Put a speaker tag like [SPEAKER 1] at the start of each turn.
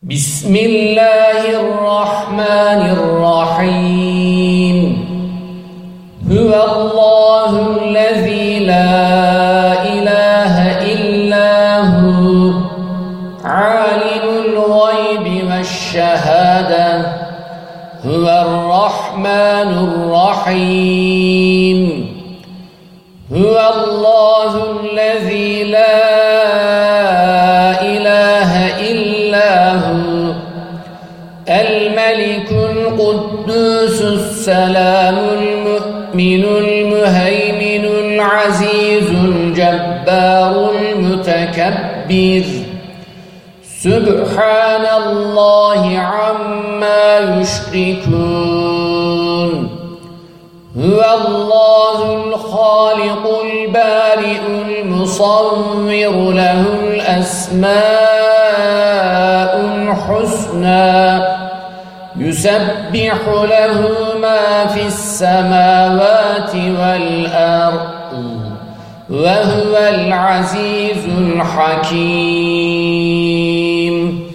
[SPEAKER 1] بسم الله الرحمن الرحيم هو الله الذي لا إله إلا هو عالم الغيب والشهادة هو الرحمن الرحيم هو الله الذي لا الملك القدوس السلام المؤمن المهيمن العزيز الجبار المتكبر سبحان الله عما يشركون هو الله الخالق البارئ المصور له الأسماء الحسنى يسبح له ما في السماوات والأرض وهو العزيز الحكيم.